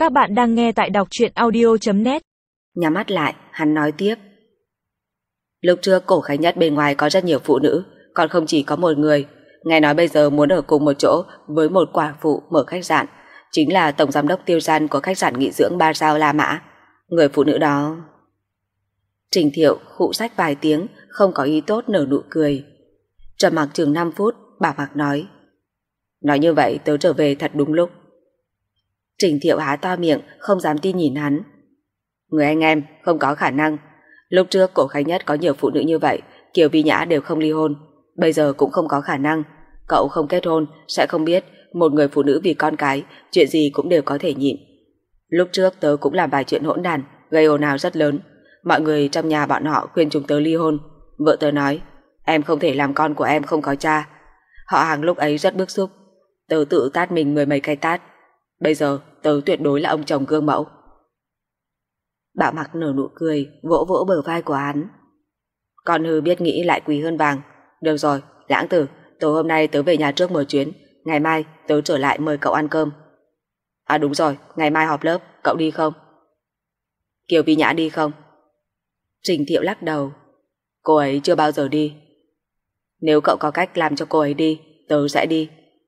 Các bạn đang nghe tại đọc truyện audio.net. Nhắm mắt lại, hắn nói tiếp. Lúc trước Cổ Khánh Nhất bên ngoài có rất nhiều phụ nữ, còn không chỉ có một người. Nghe nói bây giờ muốn ở cùng một chỗ với một quả phụ mở khách sạn, chính là tổng giám đốc Tiêu Gian của khách sạn nghỉ dưỡng 3 sao La Mã. Người phụ nữ đó... Trình Thiệu khụ sách vài tiếng, không có ý tốt nở nụ cười. Trầm mặc chừng 5 phút, Bảo Mặc nói. Nói như vậy tớ trở về thật đúng lúc. Trình Thiệu há to miệng, không dám tin nhìn hắn. Người anh em, không có khả năng. Lúc trước Cổ Khánh Nhất có nhiều phụ nữ như vậy, Kiều Vi Nhã đều không ly hôn. Bây giờ cũng không có khả năng. Cậu không kết hôn, sẽ không biết một người phụ nữ vì con cái, chuyện gì cũng đều có thể nhịn. Lúc trước tớ cũng làm vài chuyện hỗn đản, gây ồn ào rất lớn. Mọi người trong nhà bọn họ khuyên chúng tớ ly hôn. Vợ tớ nói, em không thể làm con của em không có cha. Họ Hàng lúc ấy rất bức xúc. Tớ tự tát mình 10 mấy cái tát. Bây giờ tớ tuyệt đối là ông chồng gương mẫu. Bảo Mặc nở nụ cười, vỗ vỗ bờ vai của hắn. Con hư biết nghĩ lại quý hơn vàng. Được rồi, Lãng Tử, tối hôm nay tớ về nhà trước một chuyến. Ngày mai tớ trở lại mời cậu ăn cơm. À đúng rồi, ngày mai họp lớp, cậu đi không? Kiều Vi Nhã đi không? Trình Thiệu lắc đầu. Cô ấy chưa bao giờ đi. Nếu cậu có cách làm cho cô ấy đi, tớ sẽ đi.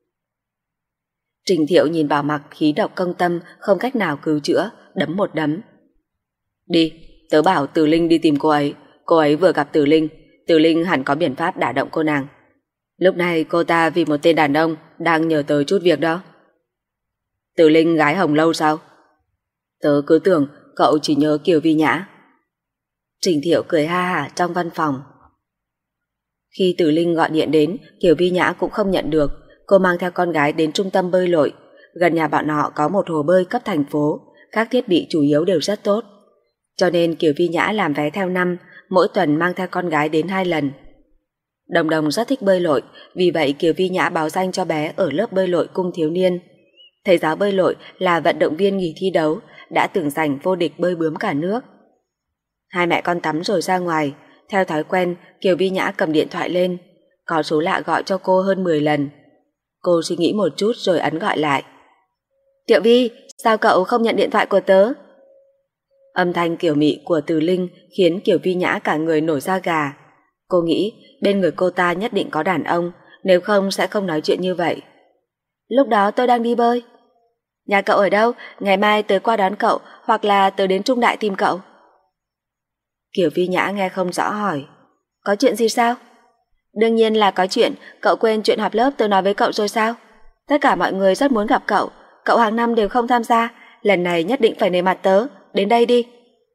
Trình Thiệu nhìn Bảo Mặc khí độc công tâm, không cách nào cứu chữa, đấm một đấm. Đi, tớ bảo Từ Linh đi tìm cô ấy vừa gặp Từ Linh hẳn có biện pháp đả động cô nàng. Lúc này cô ta vì một tên đàn ông đang nhờ tớ chút việc đó. Từ Linh gái Hồng Lâu sao? Tớ cứ tưởng cậu chỉ nhớ Kiều Vi Nhã. Trình Thiệu cười ha hả trong văn phòng. Khi Từ Linh gọi điện đến, Kiều Vi Nhã cũng không nhận được. Cô mang theo con gái đến trung tâm bơi lội. Gần nhà bọn họ có một hồ bơi cấp thành phố, các thiết bị chủ yếu đều rất tốt. Cho nên Kiều Vi Nhã làm vé theo năm, mỗi tuần mang theo con gái đến 2 lần. Đồng Đồng rất thích bơi lội, vì vậy Kiều Vi Nhã báo danh cho bé ở lớp bơi lội cung thiếu niên. Thầy giáo bơi lội là vận động viên nghỉ thi đấu, đã từng giành vô địch bơi bướm cả nước. Hai mẹ con tắm rồi ra ngoài. Theo thói quen, Kiều Vi Nhã cầm điện thoại lên. Có số lạ gọi cho cô hơn 10 lần. Cô suy nghĩ một chút rồi ấn gọi lại. Tiểu Vi, sao cậu không nhận điện thoại của tớ? Âm thanh kiểu mị của Từ Linh khiến Kiều Vi Nhã cả người nổi da gà. Cô nghĩ bên người cô ta nhất định có đàn ông, nếu không sẽ không nói chuyện như vậy. Lúc đó tôi đang đi bơi. Nhà cậu ở đâu? Ngày mai tớ qua đón cậu, hoặc là tớ đến Trung Đại tìm cậu. Kiều Vi Nhã nghe không rõ hỏi. Có chuyện gì sao? Đương nhiên là có chuyện, cậu quên chuyện họp lớp tớ nói với cậu rồi sao? Tất cả mọi người rất muốn gặp cậu, cậu hàng năm đều không tham gia, lần này nhất định phải nể mặt tớ, đến đây đi.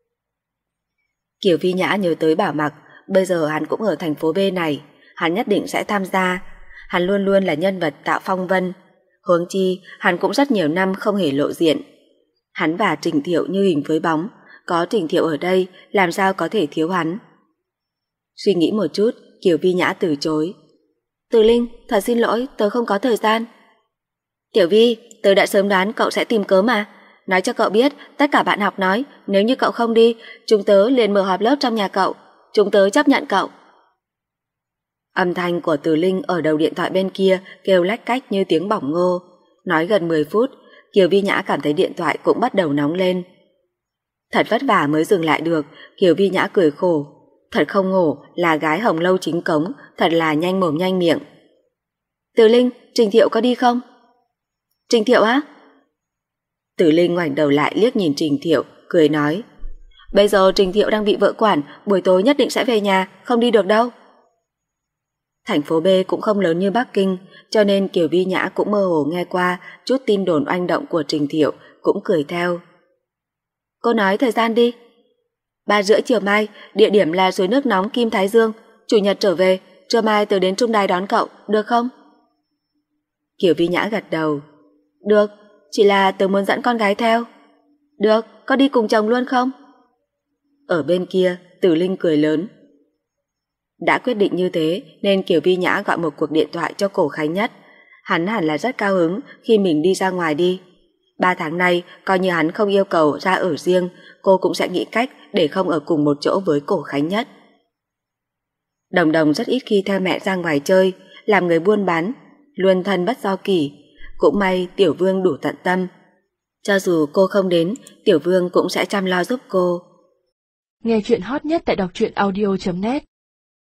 Kiều Vi Nhã nhớ tới Bảo Mặc, bây giờ hắn cũng ở thành phố B này, hắn nhất định sẽ tham gia. Hắn luôn luôn là nhân vật tạo phong vân, huống chi hắn cũng rất nhiều năm không hề lộ diện. Hắn và Trình Thiệu như hình với bóng, có Trình Thiệu ở đây làm sao có thể thiếu hắn. Suy nghĩ một chút, Kiều Vi Nhã từ chối. Từ Linh, thật xin lỗi, tớ không có thời gian. Tiểu Vi, tớ đã sớm đoán cậu sẽ tìm cớ mà. Nói cho cậu biết, tất cả bạn học nói, nếu như cậu không đi, chúng tớ liền mở họp lớp trong nhà cậu. Chúng tớ chấp nhận cậu. Âm thanh của Từ Linh ở đầu điện thoại bên kia kêu lách cách như tiếng bỏng ngô. Nói gần 10 phút, Kiều Vi Nhã cảm thấy điện thoại cũng bắt đầu nóng lên. Thật vất vả mới dừng lại được, Kiều Vi Nhã cười khổ. Thật không ngổ, là gái Hồng Lâu chính cống, thật là nhanh mồm nhanh miệng. Từ Linh, Trình Thiệu có đi không? Trình Thiệu á? Từ Linh ngoảnh đầu lại liếc nhìn Trình Thiệu, cười nói. Bây giờ Trình Thiệu đang bị vợ quản, buổi tối nhất định sẽ về nhà, không đi được đâu. Thành phố B cũng không lớn như Bắc Kinh, cho nên Kiều Vi Nhã cũng mơ hồ nghe qua chút tin đồn oanh động của Trình Thiệu, cũng cười theo. Cô nói thời gian đi. 3:30 chiều mai, địa điểm là suối nước nóng Kim Thái Dương, chủ nhật trở về, trưa mai tớ đến Trung Đài đón cậu, được không? Kiều Vi Nhã gật đầu. Được, chỉ là tớ muốn dẫn con gái theo. Được, có đi cùng chồng luôn không? Ở bên kia, Từ Linh cười lớn. Đã quyết định như thế nên Kiều Vi Nhã gọi một cuộc điện thoại cho Cổ Khánh Nhất. Hắn hẳn là rất cao hứng khi mình đi ra ngoài đi. 3 tháng nay, coi như hắn không yêu cầu ra ở riêng, cô cũng sẽ nghĩ cách để không ở cùng một chỗ với Cổ Khánh Nhất. Đồng Đồng rất ít khi theo mẹ ra ngoài chơi, làm người buôn bán, luôn thân bất do kỷ. Cũng may Tiểu Vương đủ tận tâm. Cho dù cô không đến, Tiểu Vương cũng sẽ chăm lo giúp cô. Nghe chuyện hot nhất tại đọc truyện audio.net